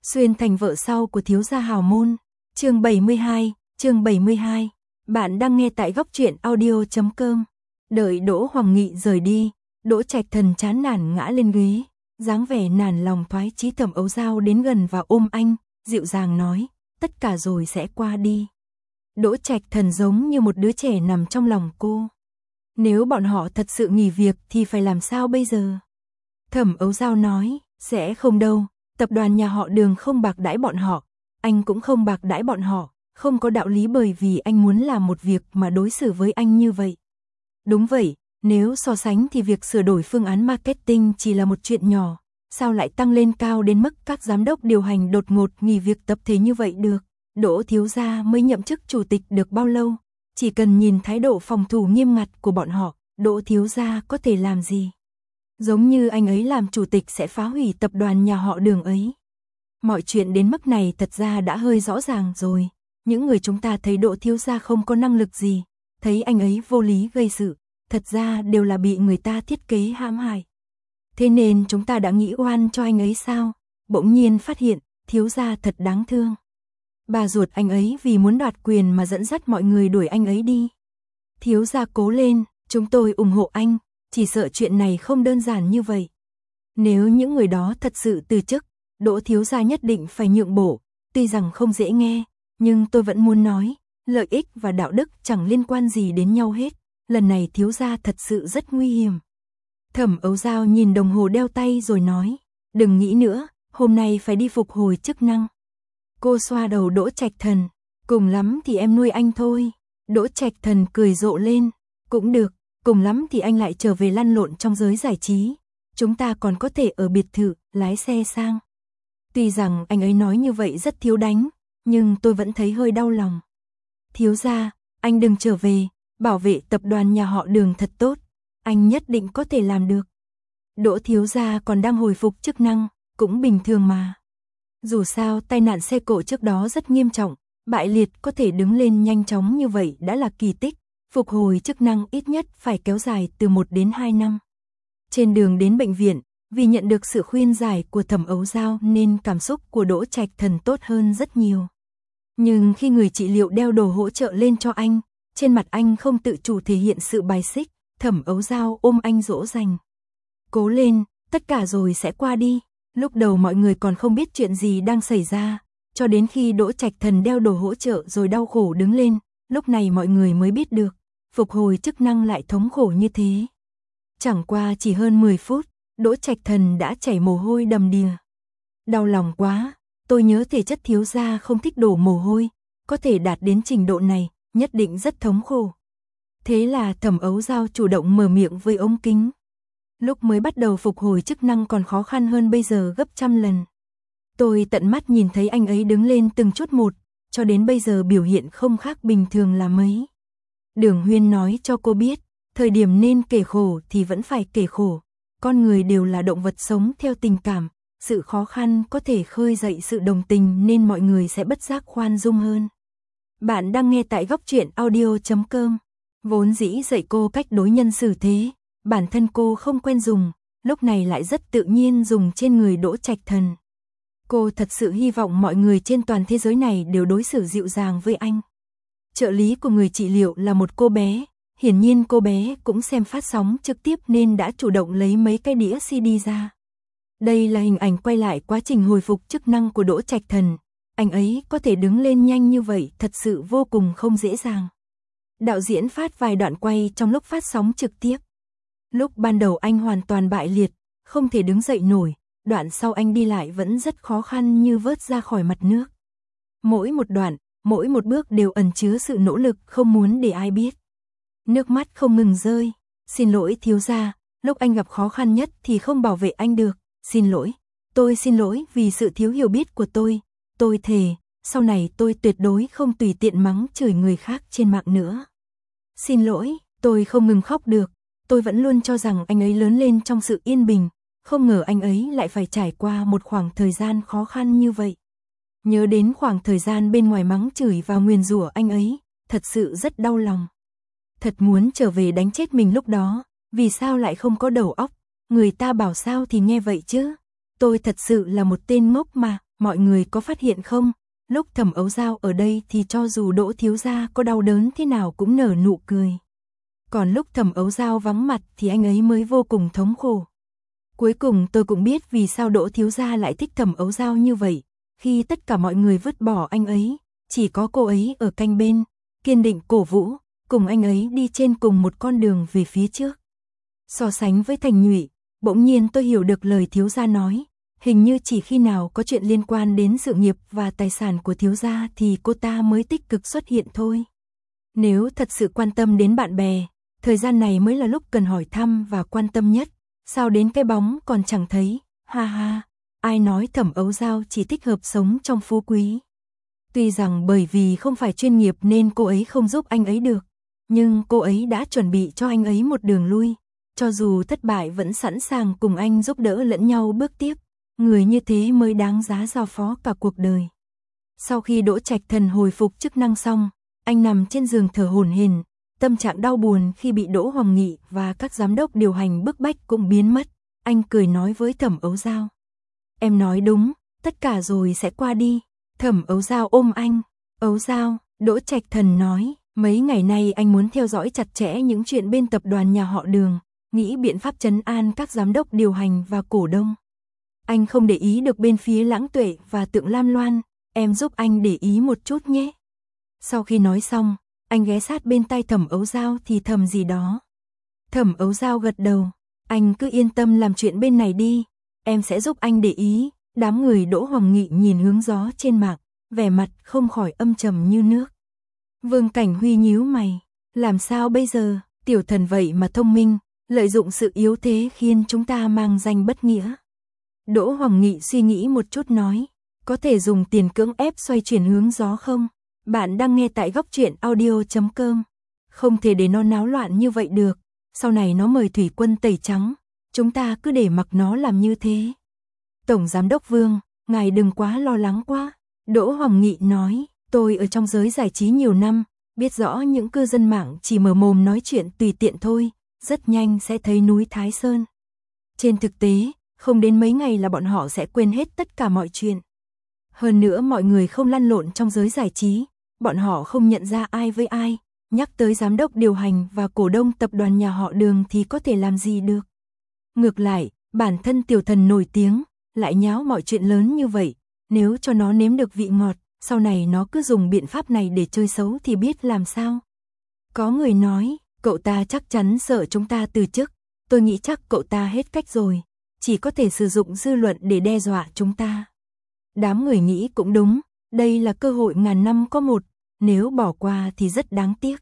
Xuyên thành vợ sau của thiếu gia hào môn. Chương 72. Bạn đang nghe tại góc truyện audio.com. Đợi Đỗ Hoàng Nghị rời đi, Đỗ Trạch Thần chán nản ngã lên ghế, dáng vẻ nản lòng thoái chí. Thẩm Ấu Dao đến gần và ôm anh, dịu dàng nói, tất cả rồi sẽ qua đi. Đỗ Trạch Thần giống như một đứa trẻ nằm trong lòng cô. Nếu bọn họ thật sự nghỉ việc thì phải làm sao bây giờ? Thẩm Ấu Dao nói, sẽ không đâu, tập đoàn nhà họ Đường không bạc đãi bọn họ, anh cũng không bạc đãi bọn họ, không có đạo lý bởi vì anh muốn làm một việc mà đối xử với anh như vậy. Đúng vậy, nếu so sánh thì việc sửa đổi phương án marketing chỉ là một chuyện nhỏ, sao lại tăng lên cao đến mức các giám đốc điều hành đột ngột nghỉ việc tập thể như vậy được? Đỗ thiếu gia mới nhậm chức chủ tịch được bao lâu, chỉ cần nhìn thái độ phòng thủ nghiêm ngặt của bọn họ, Đỗ thiếu gia có thể làm gì? Giống như anh ấy làm chủ tịch sẽ phá hủy tập đoàn nhà họ Đường ấy. Mọi chuyện đến mức này thật ra đã hơi rõ ràng rồi. Những người chúng ta thấy Đỗ thiếu gia không có năng lực gì, thấy anh ấy vô lý gây sự, thật ra đều là bị người ta thiết kế hãm hại. Thế nên chúng ta đã nghĩ oan cho anh ấy sao? Bỗng nhiên phát hiện, thiếu gia thật đáng thương. Bà ruột anh ấy vì muốn đoạt quyền mà dẫn dắt mọi người đuổi anh ấy đi. Thiếu gia cố lên, chúng tôi ủng hộ anh, chỉ sợ chuyện này không đơn giản như vậy. Nếu những người đó thật sự từ chức, Đỗ thiếu gia nhất định phải nhượng bộ, tuy rằng không dễ nghe, nhưng tôi vẫn muốn nói, lợi ích và đạo đức chẳng liên quan gì đến nhau hết, lần này thiếu gia thật sự rất nguy hiểm. Thẩm Ấu Dao nhìn đồng hồ đeo tay rồi nói, đừng nghĩ nữa, hôm nay phải đi phục hồi chức năng. Cô xoa đầu Đỗ Trạch Thần, cùng lắm thì em nuôi anh thôi. Đỗ Trạch Thần cười rộ lên, cũng được, cùng lắm thì anh lại trở về lăn lộn trong giới giải trí. Chúng ta còn có thể ở biệt thự, lái xe sang. Tuy rằng anh ấy nói như vậy rất thiếu đánh, nhưng tôi vẫn thấy hơi đau lòng. Thiếu gia, anh đừng trở về, bảo vệ tập đoàn nhà họ Đường thật tốt, anh nhất định có thể làm được. Đỗ thiếu gia còn đang hồi phục chức năng, cũng bình thường mà. Dù sao tai nạn xe cộ trước đó rất nghiêm trọng, bại liệt có thể đứng lên nhanh chóng như vậy đã là kỳ tích, phục hồi chức năng ít nhất phải kéo dài từ 1 đến 2 năm. Trên đường đến bệnh viện, vì nhận được sự khuyên giải của Thẩm Ấu Dao nên cảm xúc của Đỗ Trạch Thần tốt hơn rất nhiều. Nhưng khi người trị liệu đeo đồ hỗ trợ lên cho anh, trên mặt anh không tự chủ thể hiện sự bài xích, Thẩm Ấu Dao ôm anh dỗ dành. Cố lên, tất cả rồi sẽ qua đi. Lúc đầu mọi người còn không biết chuyện gì đang xảy ra, cho đến khi Đỗ Trạch Thần đeo đồ hỗ trợ rồi đau khổ đứng lên, lúc này mọi người mới biết được, phục hồi chức năng lại thống khổ như thế. Chẳng qua chỉ hơn 10 phút, Đỗ Trạch Thần đã chảy mồ hôi đầm đìa. Đau lòng quá, tôi nhớ thể chất thiếu gia không thích đổ mồ hôi, có thể đạt đến trình độ này, nhất định rất thống khổ. Thế là Thẩm Ấu Dao chủ động mở miệng với ống kính. Lúc mới bắt đầu phục hồi chức năng còn khó khăn hơn bây giờ gấp trăm lần. Tôi tận mắt nhìn thấy anh ấy đứng lên từng chút một, cho đến bây giờ biểu hiện không khác bình thường là mấy. Đường Huyên nói cho cô biết, thời điểm nên kể khổ thì vẫn phải kể khổ. Con người đều là động vật sống theo tình cảm, sự khó khăn có thể khơi dậy sự đồng tình nên mọi người sẽ bất giác khoan dung hơn. Bạn đang nghe tại góc truyện audio.com. Vốn dĩ dạy cô cách đối nhân xử thế, bản thân cô không quen dùng, lúc này lại rất tự nhiên dùng trên người Đỗ Trạch Thần. Cô thật sự hy vọng mọi người trên toàn thế giới này đều đối xử dịu dàng với anh. Trợ lý của người trị liệu là một cô bé, hiển nhiên cô bé cũng xem phát sóng trực tiếp nên đã chủ động lấy mấy cái đĩa CD ra. Đây là hình ảnh quay lại quá trình hồi phục chức năng của Đỗ Trạch Thần, anh ấy có thể đứng lên nhanh như vậy thật sự vô cùng không dễ dàng. Đạo diễn phát vài đoạn quay trong lúc phát sóng trực tiếp. Lúc ban đầu anh hoàn toàn bại liệt, không thể đứng dậy nổi, đoạn sau anh đi lại vẫn rất khó khăn như vớt ra khỏi mặt nước. Mỗi một đoạn, mỗi một bước đều ẩn chứa sự nỗ lực không muốn để ai biết. Nước mắt không ngừng rơi, xin lỗi thiếu gia, lúc anh gặp khó khăn nhất thì không bảo vệ anh được, xin lỗi, tôi xin lỗi vì sự thiếu hiểu biết của tôi thề, sau này tôi tuyệt đối không tùy tiện mắng chửi người khác trên mạng nữa. Xin lỗi, tôi không ngừng khóc được, tôi vẫn luôn cho rằng anh ấy lớn lên trong sự yên bình, không ngờ anh ấy lại phải trải qua một khoảng thời gian khó khăn như vậy. Nhớ đến khoảng thời gian bên ngoài mắng chửi và nguyền rủa anh ấy, thật sự rất đau lòng. Thật muốn trở về đánh chết mình lúc đó, vì sao lại không có đầu óc, người ta bảo sao thì nghe vậy chứ. Tôi thật sự là một tên ngốc mà, mọi người có phát hiện không? Lúc Thẩm Ấu Dao ở đây thì cho dù Đỗ thiếu gia có đau đớn thế nào cũng nở nụ cười. Còn lúc Thẩm Ấu Dao vắng mặt thì anh ấy mới vô cùng thống khổ. Cuối cùng tôi cũng biết vì sao Đỗ thiếu gia lại thích Thẩm Ấu Dao như vậy. Khi tất cả mọi người vứt bỏ anh ấy, chỉ có cô ấy ở cạnh bên, kiên định cổ vũ, cùng anh ấy đi trên cùng một con đường về phía trước. So sánh với Thành Nhụy, bỗng nhiên tôi hiểu được lời thiếu gia nói, hình như chỉ khi nào có chuyện liên quan đến sự nghiệp và tài sản của thiếu gia thì cô ta mới tích cực xuất hiện thôi. Nếu thật sự quan tâm đến bạn bè, thời gian này mới là lúc cần hỏi thăm và quan tâm nhất, sao đến cái bóng còn chẳng thấy, ha ha, ai nói Thẩm Ấu Dao chỉ thích hợp sống trong phú quý. Tuy rằng bởi vì không phải chuyên nghiệp nên cô ấy không giúp anh ấy được, nhưng cô ấy đã chuẩn bị cho anh ấy một đường lui, cho dù thất bại vẫn sẵn sàng cùng anh giúp đỡ lẫn nhau bước tiếp, người như thế mới đáng giá giao phó cả cuộc đời. Sau khi Đỗ Trạch Thần hồi phục chức năng xong, anh nằm trên giường thở hổn hển, tâm trạng đau buồn khi bị Đỗ Hoàng Nghị và các giám đốc điều hành bức bách cũng biến mất, anh cười nói với Thẩm Ấu Dao. Em nói đúng, tất cả rồi sẽ qua đi. Thẩm Ấu Dao ôm anh. Ấu Dao, Đỗ Trạch Thần nói, mấy ngày nay anh muốn theo dõi chặt chẽ những chuyện bên tập đoàn nhà họ Đường, nghĩ biện pháp trấn an các giám đốc điều hành và cổ đông. Anh không để ý được bên phía Lãng Tuệ và Tượng Lam Loan, em giúp anh để ý một chút nhé. Sau khi nói xong, anh ghé sát bên tai Thẩm Ấu Dao thì thầm gì đó. Thẩm Ấu Dao gật đầu, anh cứ yên tâm làm chuyện bên này đi, em sẽ giúp anh để ý. Đám người Đỗ Hoàng Nghị nhìn hướng gió trên mạng, vẻ mặt không khỏi âm trầm như nước. Vương Cảnh Huy nhíu mày, làm sao bây giờ, tiểu thần vậy mà thông minh, lợi dụng sự yếu thế khiến chúng ta mang danh bất nghĩa. Đỗ Hoàng Nghị suy nghĩ một chút nói, có thể dùng tiền cưỡng ép xoay chuyển hướng gió không? Bạn đang nghe tại góc truyện audio.com. Không thể để nó náo loạn như vậy được, sau này nó mời thủy quân tẩy trắng, chúng ta cứ để mặc nó làm như thế. Tổng Giám đốc Vương, ngài đừng quá lo lắng quá. Đỗ Hoàng Nghị nói, tôi ở trong giới giải trí nhiều năm, biết rõ những cư dân mạng chỉ mở mồm nói chuyện tùy tiện thôi, rất nhanh sẽ thấy núi Thái Sơn. Trên thực tế, không đến mấy ngày là bọn họ sẽ quên hết tất cả mọi chuyện. Hơn nữa mọi người không lăn lộn trong giới giải trí, bọn họ không nhận ra ai với ai, nhắc tới giám đốc điều hành và cổ đông tập đoàn nhà họ Đường thì có thể làm gì được. Ngược lại, bản thân tiểu thần nổi tiếng, lại nháo mọi chuyện lớn như vậy, nếu cho nó nếm được vị ngọt, sau này nó cứ dùng biện pháp này để chơi xấu thì biết làm sao. Có người nói, cậu ta chắc chắn sợ chúng ta từ chức, tôi nghĩ chắc cậu ta hết cách rồi, chỉ có thể sử dụng dư luận để đe dọa chúng ta. Đám người nghĩ cũng đúng, đây là cơ hội ngàn năm có một, nếu bỏ qua thì rất đáng tiếc.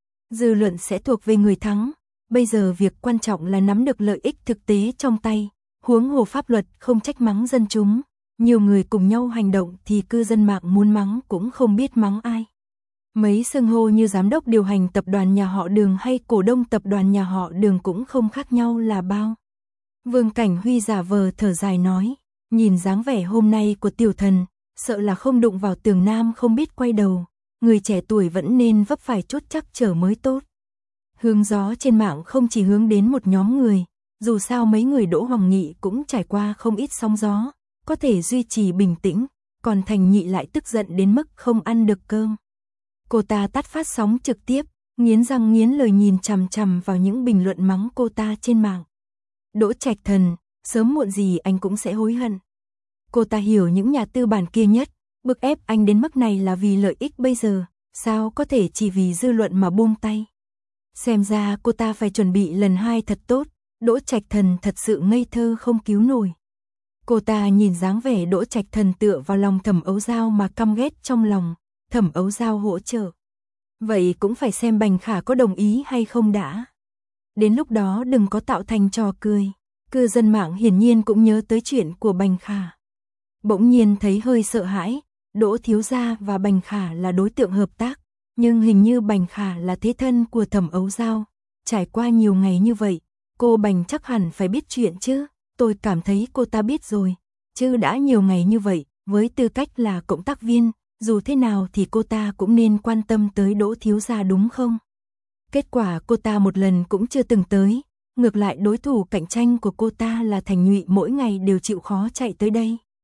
Dư luận sẽ thuộc về người thắng, bây giờ việc quan trọng là nắm được lợi ích thực tế trong tay. Huống hồ pháp luật không trách mắng dân chúng, nhiều người cùng nhau hành động thì cư dân mạng muốn mắng cũng không biết mắng ai. Mấy xưng hô như giám đốc điều hành tập đoàn nhà họ Đường hay cổ đông tập đoàn nhà họ Đường cũng không khác nhau là bao. Vương Cảnh Huy giả vờ thở dài nói, nhìn dáng vẻ hôm nay của tiểu thần, sợ là không đụng vào tường nam không biết quay đầu, người trẻ tuổi vẫn nên vấp phải chút trắc trở mới tốt. Hướng gió trên mạng không chỉ hướng đến một nhóm người, dù sao mấy người Đỗ Hoàng Nghị cũng trải qua không ít sóng gió, có thể duy trì bình tĩnh, còn Thành Nhị lại tức giận đến mức không ăn được cơm. Cô ta tắt phát sóng trực tiếp, nghiến răng nghiến lời nhìn chằm chằm vào những bình luận mắng cô ta trên mạng. Đỗ Trạch Thần, sớm muộn gì anh cũng sẽ hối hận. Cô ta hiểu những nhà tư bản kia nhất, bức ép anh đến mức này là vì lợi ích bây giờ, sao có thể chỉ vì dư luận mà buông tay. Xem ra cô ta phải chuẩn bị lần 2 thật tốt. Đỗ Trạch Thần thật sự ngây thơ không cứu nổi. Cô ta nhìn dáng vẻ Đỗ Trạch Thần tựa vào lòng Thẩm Ấu Dao mà căm ghét trong lòng, Thẩm Ấu Dao hỗ trợ. Vậy cũng phải xem Bành Khả có đồng ý hay không đã. Đến lúc đó đừng có tạo thành trò cười. Cư dân mạng hiển nhiên cũng nhớ tới chuyện của Bành Khả. Bỗng nhiên thấy hơi sợ hãi, Đỗ thiếu gia và Bành Khả là đối tượng hợp tác, nhưng hình như Bành Khả là thế thân của Thẩm Ấu Dao. Trải qua nhiều ngày như vậy, cô Bành chắc hẳn phải biết chuyện chứ, tôi cảm thấy cô ta biết rồi, chứ đã nhiều ngày như vậy, với tư cách là cộng tác viên, dù thế nào thì cô ta cũng nên quan tâm tới Đỗ thiếu gia đúng không? Kết quả cô ta một lần cũng chưa từng tới, ngược lại đối thủ cạnh tranh của cô ta là Thành Nhụy mỗi ngày đều chịu khó chạy tới đây.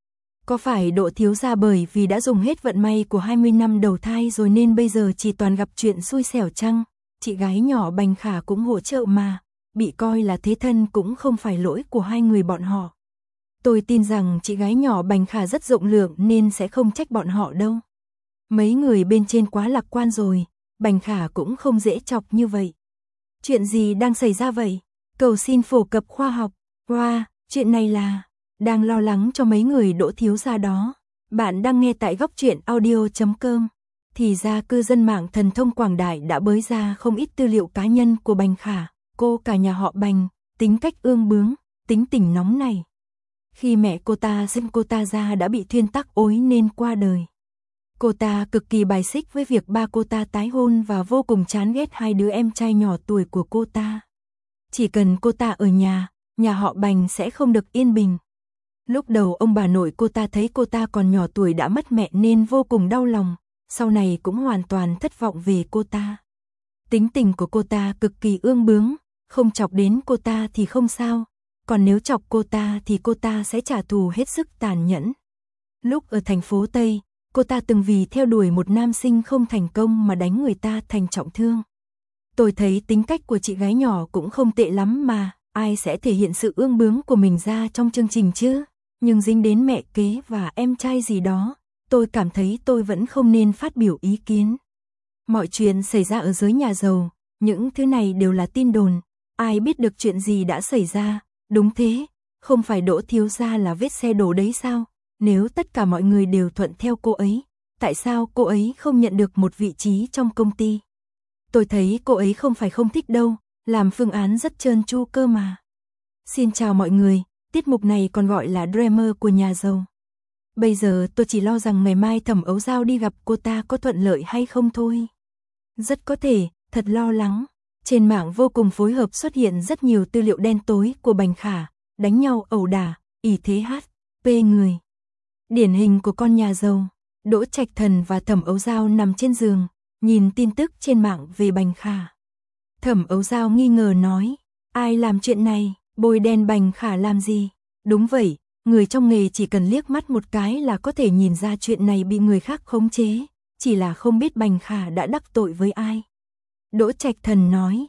Có phải Đỗ thiếu gia bởi vì đã dùng hết vận may của 20 năm đầu thai rồi nên bây giờ chỉ toàn gặp chuyện xui xẻo chăng? Chị gái nhỏ Bành Khả cũng hỗ trợ mà, bị coi là thế thân cũng không phải lỗi của hai người bọn họ. Tôi tin rằng chị gái nhỏ Bành Khả rất rộng lượng nên sẽ không trách bọn họ đâu. Mấy người bên trên quá lạc quan rồi, Bành Khả cũng không dễ chọc như vậy. Chuyện gì đang xảy ra vậy? Cầu xin phổ cập khoa học. Wow, chuyện này là đang lo lắng cho mấy người Đỗ thiếu gia đó. Bạn đang nghe tại góc truyện audio.com. Thì ra cư dân mạng thần thông quảng đại đã bới ra không ít tư liệu cá nhân của Bành Khả. Cô cả nhà họ Bành, tính cách ương bướng, tính tình nóng này. Khi mẹ cô ta sinh cô ta ra đã bị thuyên tắc ối nên qua đời. Cô ta cực kỳ bài xích với việc ba cô ta tái hôn và vô cùng chán ghét hai đứa em trai nhỏ tuổi của cô ta. Chỉ cần cô ta ở nhà họ Bành sẽ không được yên bình. Lúc đầu ông bà nội cô ta thấy cô ta còn nhỏ tuổi đã mất mẹ nên vô cùng đau lòng, sau này cũng hoàn toàn thất vọng về cô ta. Tính tình của cô ta cực kỳ ương bướng, không chọc đến cô ta thì không sao, còn nếu chọc cô ta thì cô ta sẽ trả thù hết sức tàn nhẫn. Lúc ở thành phố Tây, cô ta từng vì theo đuổi một nam sinh không thành công mà đánh người ta thành trọng thương. Tôi thấy tính cách của chị gái nhỏ cũng không tệ lắm mà, ai sẽ thể hiện sự ương bướng của mình ra trong chương trình chứ? Nhưng dính đến mẹ kế và em trai gì đó, tôi cảm thấy tôi vẫn không nên phát biểu ý kiến. Mọi chuyện xảy ra ở giới nhà giàu, những thứ này đều là tin đồn, ai biết được chuyện gì đã xảy ra, đúng thế, không phải Đỗ thiếu gia là vết xe đổ đấy sao? Nếu tất cả mọi người đều thuận theo cô ấy, tại sao cô ấy không nhận được một vị trí trong công ty? Tôi thấy cô ấy không phải không thích đâu, làm phương án rất trơn tru cơ mà. Xin chào mọi người, tiết mục này còn gọi là Dreamer của nhà giàu. Bây giờ tôi chỉ lo rằng ngày mai Thẩm Ấu Giao đi gặp cô ta có thuận lợi hay không thôi. Rất có thể, thật lo lắng. Trên mạng vô cùng phối hợp xuất hiện rất nhiều tư liệu đen tối của Bành Khả, đánh nhau ẩu đả, ỷ thế HP người. Điển hình của con nhà giàu, Đỗ Trạch Thần và Thẩm Ấu Giao nằm trên giường, nhìn tin tức trên mạng về Bành Khả. Thẩm Ấu Giao nghi ngờ nói, ai làm chuyện này, bôi đen Bành Khả làm gì? Đúng vậy, người trong nghề chỉ cần liếc mắt một cái là có thể nhìn ra chuyện này bị người khác khống chế, chỉ là không biết Bành Khả đã đắc tội với ai. Đỗ Trạch Thần nói,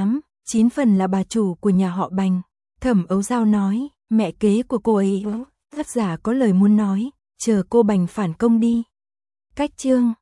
8-9 phần là bà chủ của nhà họ Bành. Thẩm Ấu Giao nói, mẹ kế của cô ấy, tác giả có lời muốn nói, chờ cô Bành phản công đi. Cách chương